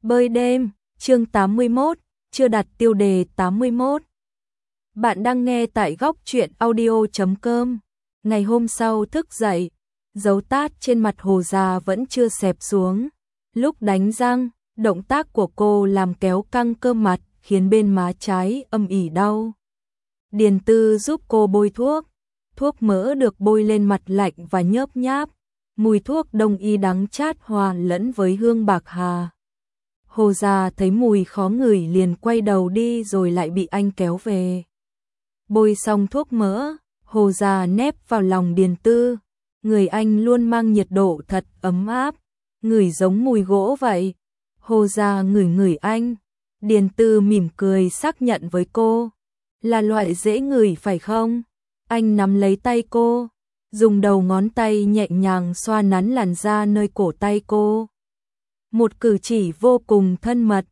Bơi đêm, chương 81, chưa đặt tiêu đề 81. Bạn đang nghe tại góc truyện audio.com. Ngày hôm sau thức dậy, dấu tát trên mặt Hồ già vẫn chưa xẹp xuống. Lúc đánh răng, động tác của cô làm kéo căng cơ mặt, khiến bên má trái âm ỉ đau. Điền Tư giúp cô bôi thuốc. Thuốc mỡ được bôi lên mặt lạnh và nhớp nháp. Mùi thuốc đông y đắng chát hòa lẫn với hương bạc hà. Hồ già thấy mùi khó ngửi liền quay đầu đi rồi lại bị anh kéo về. Bôi xong thuốc mỡ, Hồ già nép vào lòng Điền Tư. Người anh luôn mang nhiệt độ thật ấm áp, ngửi giống mùi gỗ vậy. Hồ già ngửi ngửi anh. Điền Tư mỉm cười xác nhận với cô. Là loại dễ ngửi phải không? Anh nắm lấy tay cô, dùng đầu ngón tay nhẹ nhàng xoa nắn làn da nơi cổ tay cô. Một cử chỉ vô cùng thân mật,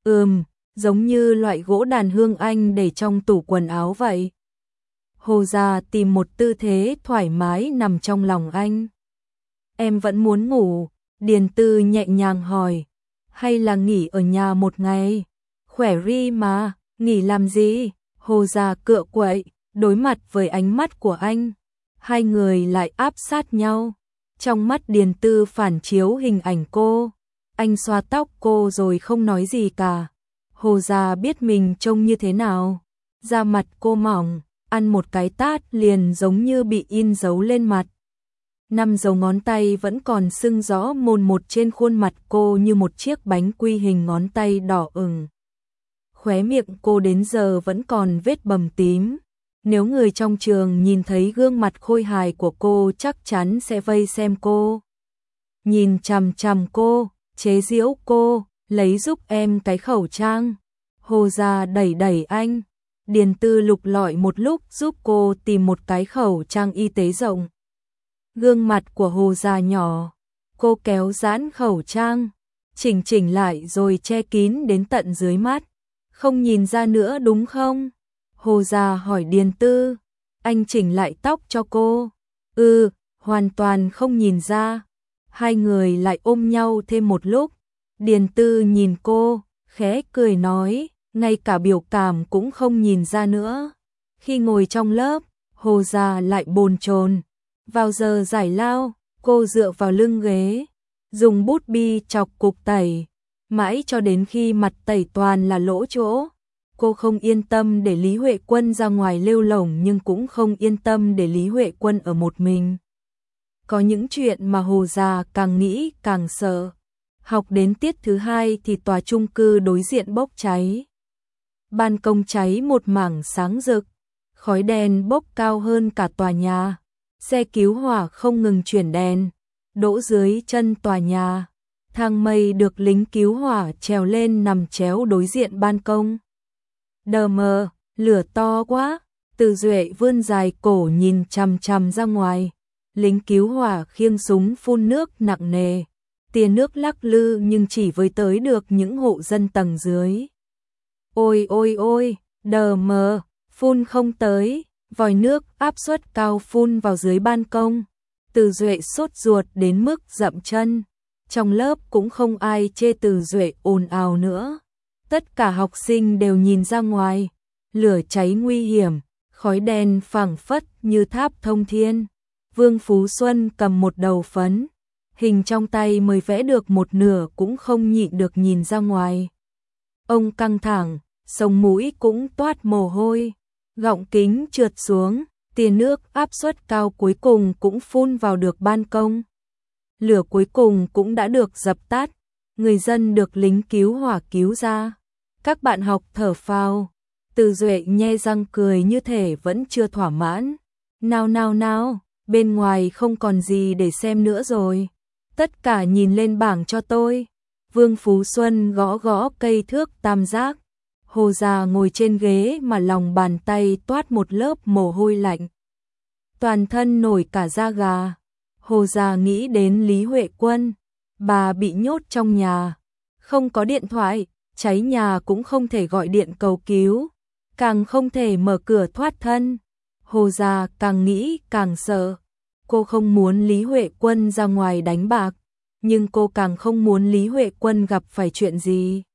giống như loại gỗ đàn hương anh để trong tủ quần áo vậy. Hồ già tìm một tư thế thoải mái nằm trong lòng anh. Em vẫn muốn ngủ, Điền Tư nhẹ nhàng hỏi, hay là nghỉ ở nhà một ngày? Khỏe ri mà, nghỉ làm gì? Hồ già cựa quậy, đối mặt với ánh mắt của anh. Hai người lại áp sát nhau. Trong mắt Điền Tư phản chiếu hình ảnh cô. Anh xoa tóc cô rồi không nói gì cả. Hồ già biết mình trông như thế nào. Da mặt cô mỏng, ăn một cái tát liền giống như bị in dấu lên mặt. 5 dấu ngón tay vẫn còn sưng rõ mồn một trên khuôn mặt cô như một chiếc bánh quy hình ngón tay đỏ ửng. Khóe miệng cô đến giờ vẫn còn vết bầm tím. Nếu người trong trường nhìn thấy gương mặt khôi hài của cô chắc chắn sẽ vây xem cô. Nhìn chằm chằm cô, chế giễu cô, lấy giúp em cái khẩu trang. Hồ già đẩy đẩy anh. Điền Tư lục lọi một lúc giúp cô tìm một cái khẩu trang y tế rộng. Gương mặt của Hồ già nhỏ, cô kéo giãn khẩu trang, chỉnh lại rồi che kín đến tận dưới mắt. Không nhìn ra nữa đúng không? Hồ già hỏi Điền Tư. Anh chỉnh lại tóc cho cô. Hoàn toàn không nhìn ra. Hai người lại ôm nhau thêm một lúc. Điền Tư nhìn cô, khẽ cười nói, ngay cả biểu cảm cũng không nhìn ra nữa. Khi ngồi trong lớp, Hồ già lại bồn chồn. Vào giờ giải lao, cô dựa vào lưng ghế, dùng bút bi chọc cục tẩy, mãi cho đến khi mặt tẩy toàn là lỗ chỗ. Cô không yên tâm để Lý Huệ Quân ra ngoài lêu lổng nhưng cũng không yên tâm để Lý Huệ Quân ở một mình. Có những chuyện mà Hồ già càng nghĩ càng sợ. Học đến tiết thứ 2 thì tòa chung cư đối diện bốc cháy. Ban công cháy một mảng sáng rực, khói đen bốc cao hơn cả tòa nhà. Xe cứu hỏa không ngừng chuyển đèn, đỗ dưới chân tòa nhà. Thang mây được lính cứu hỏa trèo lên nằm chéo đối diện ban công. Đờ mờ, lửa to quá. Từ Duệ vươn dài cổ nhìn chằm chằm ra ngoài. Lính cứu hỏa khiêng súng phun nước nặng nề. Tia nước lắc lư nhưng chỉ với tới được những hộ dân tầng dưới. Ôi ôi ôi, đờ mờ, phun không tới. Vòi nước áp suất cao phun vào dưới ban công. Từ Duệ sốt ruột đến mức dậm chân. Trong lớp cũng không ai chê Từ Duệ ồn ào nữa. Tất cả học sinh đều nhìn ra ngoài. Lửa cháy nguy hiểm, khói đen phảng phất như tháp thông thiên. Vương Phú Xuân cầm một đầu phấn. Hình trong tay mới vẽ được một nửa cũng không nhịn được nhìn ra ngoài. Ông căng thẳng, sống mũi cũng toát mồ hôi. Gọng kính trượt xuống, tia nước áp suất cao cuối cùng cũng phun vào được ban công. Lửa cuối cùng cũng đã được dập tắt, người dân được lính cứu hỏa cứu ra. Các bạn học thở phào. Từ Duệ nhe răng cười như thể vẫn chưa thỏa mãn. Nào, bên ngoài không còn gì để xem nữa rồi. Tất cả nhìn lên bảng cho tôi. Vương Phú Xuân gõ gõ cây thước tam giác. Hồ già ngồi trên ghế mà lòng bàn tay toát một lớp mồ hôi lạnh. Toàn thân nổi cả da gà. Hồ già nghĩ đến Lý Huệ Quân. Bà bị nhốt trong nhà. Không có điện thoại, cháy nhà cũng không thể gọi điện cầu cứu. Càng không thể mở cửa thoát thân. Hồ già càng nghĩ càng sợ. Cô không muốn Lý Huệ Quân ra ngoài đánh bạc. nhưng cô càng không muốn Lý Huệ Quân gặp phải chuyện gì.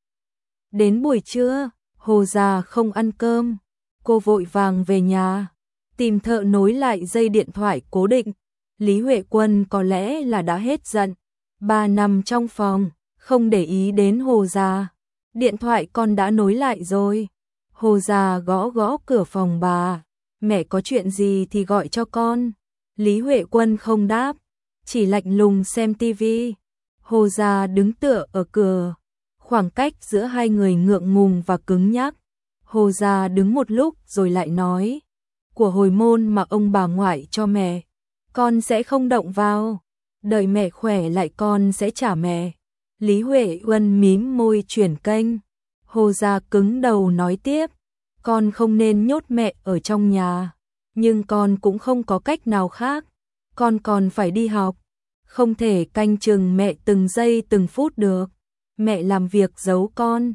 Đến buổi trưa, Hồ Gia không ăn cơm, cô vội vàng về nhà, tìm thợ nối lại dây điện thoại cố định. Lý Huệ Quân có lẽ là đã hết giận, bà nằm trong phòng, không để ý đến Hồ Gia. Điện thoại con đã nối lại rồi. Hồ Gia gõ gõ cửa phòng bà. Mẹ có chuyện gì thì gọi cho con. Lý Huệ Quân không đáp, chỉ lạnh lùng xem tivi. Hồ Gia đứng tựa ở cửa, khoảng cách giữa hai người ngượng ngùng và cứng nhắc. Hồ Gia đứng một lúc rồi lại nói, của hồi môn mà ông bà ngoại cho mẹ, con sẽ không động vào, đợi mẹ khỏe lại con sẽ trả mẹ. Lý Huệ Quân mím môi chuyển kênh. Hồ Gia cứng đầu nói tiếp, con không nên nhốt mẹ ở trong nhà, nhưng con cũng không có cách nào khác, con còn phải đi học, không thể canh chừng mẹ từng giây từng phút được. Mẹ làm việc giấu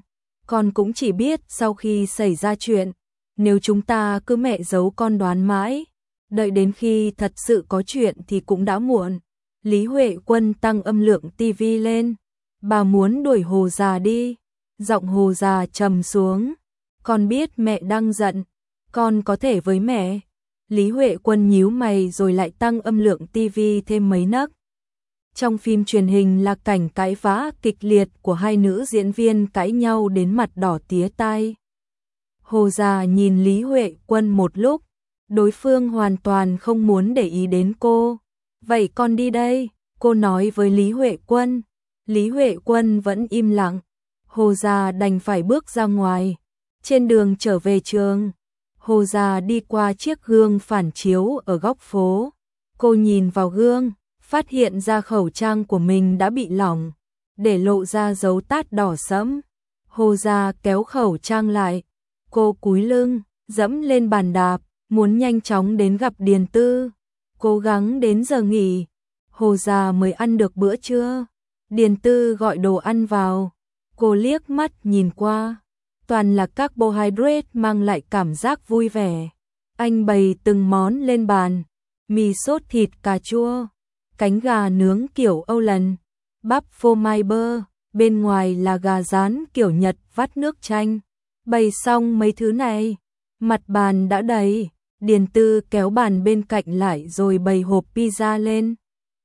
con cũng chỉ biết sau khi xảy ra chuyện. Nếu chúng ta cứ mẹ giấu con đoán mãi, đợi đến khi thật sự có chuyện thì cũng đã muộn. Lý Huệ Quân tăng âm lượng tivi lên, bà muốn đuổi Hồ Gia đi. Giọng Hồ Gia trầm xuống, con biết mẹ đang giận, con có thể với mẹ. Lý Huệ Quân nhíu mày rồi lại tăng âm lượng tivi thêm mấy nấc. Trong phim truyền hình là cảnh cãi vã kịch liệt của hai nữ diễn viên cãi nhau đến mặt đỏ tía tai. Hồ Gia nhìn Lý Huệ Quân một lúc, đối phương hoàn toàn không muốn để ý đến cô. Vậy con đi đây, cô nói với Lý Huệ Quân. Lý Huệ Quân vẫn im lặng. Hồ Gia đành phải bước ra ngoài. Trên đường trở về trường, Hồ Gia đi qua chiếc gương phản chiếu ở góc phố. Cô nhìn vào gương, phát hiện ra khẩu trang của mình đã bị lỏng, để lộ ra dấu tát đỏ sẫm. Hồ Gia kéo khẩu trang lại, cô cúi lưng, dẫm lên bàn đạp, muốn nhanh chóng đến gặp Điền Tư. Cố gắng đến giờ nghỉ, Hồ Gia mới ăn được bữa trưa. Điền Tư gọi đồ ăn vào, cô liếc mắt nhìn qua, toàn là carbohydrate mang lại cảm giác vui vẻ. Anh bày từng món lên bàn, mì sốt thịt cà chua, cánh gà nướng kiểu Âu Lần, bắp phô mai bơ, bên ngoài là gà rán kiểu Nhật vắt nước chanh. Bày xong mấy thứ này, mặt bàn đã đầy. Điền Tư kéo bàn bên cạnh lại rồi bày hộp pizza lên.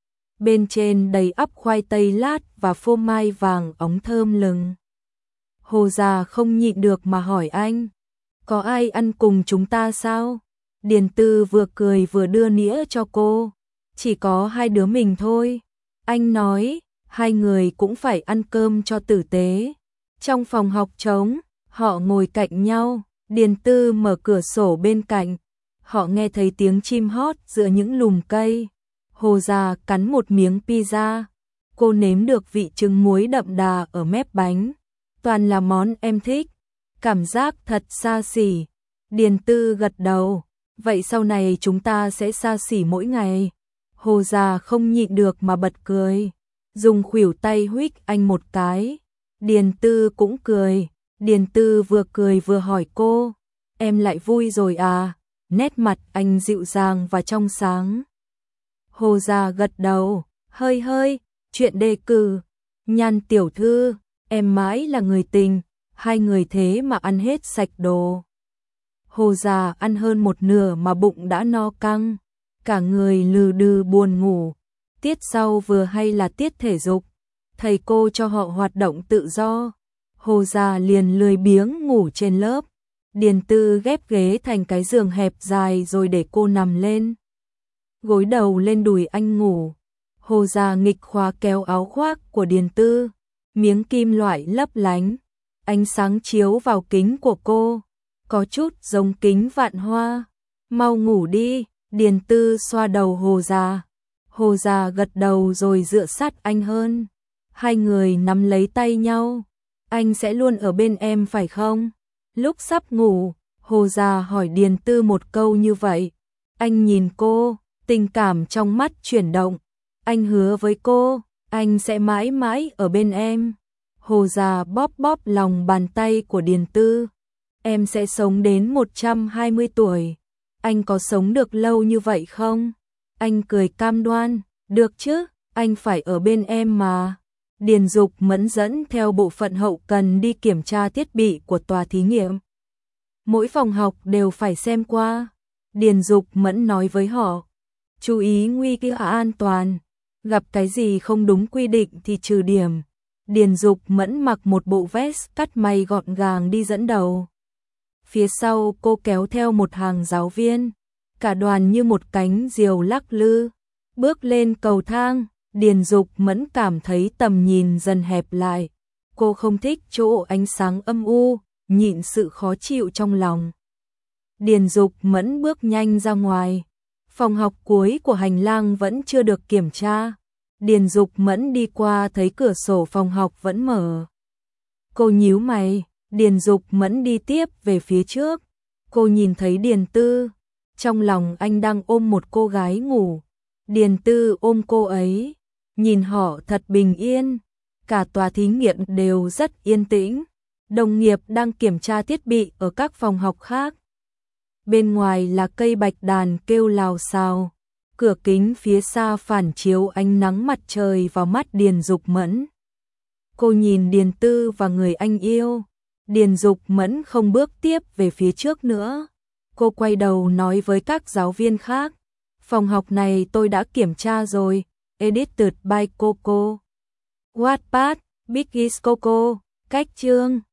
Bên trên đầy ắp khoai tây lát và phô mai vàng óng thơm lừng. Hồ Gia không nhịn được mà hỏi anh, có ai ăn cùng chúng ta sao? Điền Tư vừa cười vừa đưa nĩa cho cô, chỉ có hai đứa mình thôi. Anh nói, hai người cũng phải ăn cơm cho tử tế. Trong phòng học trống, họ ngồi cạnh nhau, Điền Tư mở cửa sổ bên cạnh. Họ nghe thấy tiếng chim hót giữa những lùm cây. Hồ Gia cắn một miếng pizza. Cô nếm được vị trứng muối đậm đà ở mép bánh. Toàn là món em thích. Cảm giác thật xa xỉ. Điền Tư gật đầu. Vậy sau này chúng ta sẽ xa xỉ mỗi ngày. Hồ Gia không nhịn được mà bật cười. Dùng khuỷu tay huých anh một cái. Điền Tư cũng cười. Điền Tư vừa cười vừa hỏi cô, em lại vui rồi à? Nét mặt anh dịu dàng và trong sáng. Hồ Gia gật đầu, hơi hơi, chuyện đề cử. Nhan tiểu thư, em mãi là người tình, hai người thế mà ăn hết sạch đồ. Hồ Gia ăn hơn một nửa mà bụng đã no căng, cả người lừ đừ buồn ngủ. Tiết sau vừa hay là tiết thể dục, thầy cô cho họ hoạt động tự do. Hồ Gia liền lười biếng ngủ trên lớp. Điền Tư ghép ghế thành cái giường hẹp dài rồi để cô nằm lên. Gối đầu lên đùi anh ngủ. Hồ Gia nghịch khóa kéo áo khoác của Điền Tư. Miếng kim loại lấp lánh. Ánh sáng chiếu vào kính của cô. Có chút giống kính vạn hoa. Mau ngủ đi. Điền Tư xoa đầu Hồ Gia. Hồ Gia gật đầu rồi dựa sát anh hơn. Hai người nắm lấy tay nhau. Anh sẽ luôn ở bên em phải không? Lúc sắp ngủ, Hồ Gia hỏi Điền Tư một câu như vậy. Anh nhìn cô, tình cảm trong mắt chuyển động. Anh hứa với cô, anh sẽ mãi mãi ở bên em. Hồ Gia bóp bóp lòng bàn tay của Điền Tư. Em sẽ sống đến 120 tuổi. Anh có sống được lâu như vậy không? Anh cười cam đoan, được chứ, Anh phải ở bên em mà. Điền Dục Mẫn dẫn theo bộ phận hậu cần đi kiểm tra thiết bị của tòa thí nghiệm. Mỗi phòng học đều phải xem qua. Điền Dục Mẫn nói với họ, chú ý nguy cơ an toàn, gặp cái gì không đúng quy định thì trừ điểm. Điền Dục Mẫn mặc một bộ vest cắt may gọn gàng đi dẫn đầu. Phía sau cô kéo theo một hàng giáo viên, cả đoàn như một cánh diều lắc lư. Bước lên cầu thang, Điền Dục Mẫn cảm thấy tầm nhìn dần hẹp lại. Cô không thích chỗ ánh sáng âm u, nhịn sự khó chịu trong lòng. Điền Dục Mẫn bước nhanh ra ngoài. Phòng học cuối của hành lang vẫn chưa được kiểm tra. Điền Dục Mẫn đi qua thấy cửa sổ phòng học vẫn mở. Cô nhíu mày, Điền Dục Mẫn đi tiếp về phía trước. Cô nhìn thấy Điền Tư, trong lòng anh đang ôm một cô gái ngủ. Điền Tư ôm cô ấy, nhìn họ thật bình yên. Cả tòa thí nghiệm đều rất yên tĩnh. Đồng nghiệp đang kiểm tra thiết bị ở các phòng học khác. Bên ngoài là cây bạch đàn kêu lào xào. Cửa kính phía xa phản chiếu ánh nắng mặt trời vào mắt Điền Dục Mẫn. Cô nhìn Điền Tư và người anh yêu. Điền Dục Mẫn không bước tiếp về phía trước nữa. Cô quay đầu nói với các giáo viên khác. Phòng học này tôi đã kiểm tra rồi. Edited by Coco. Wattpad, Biggies Coco. Cách chương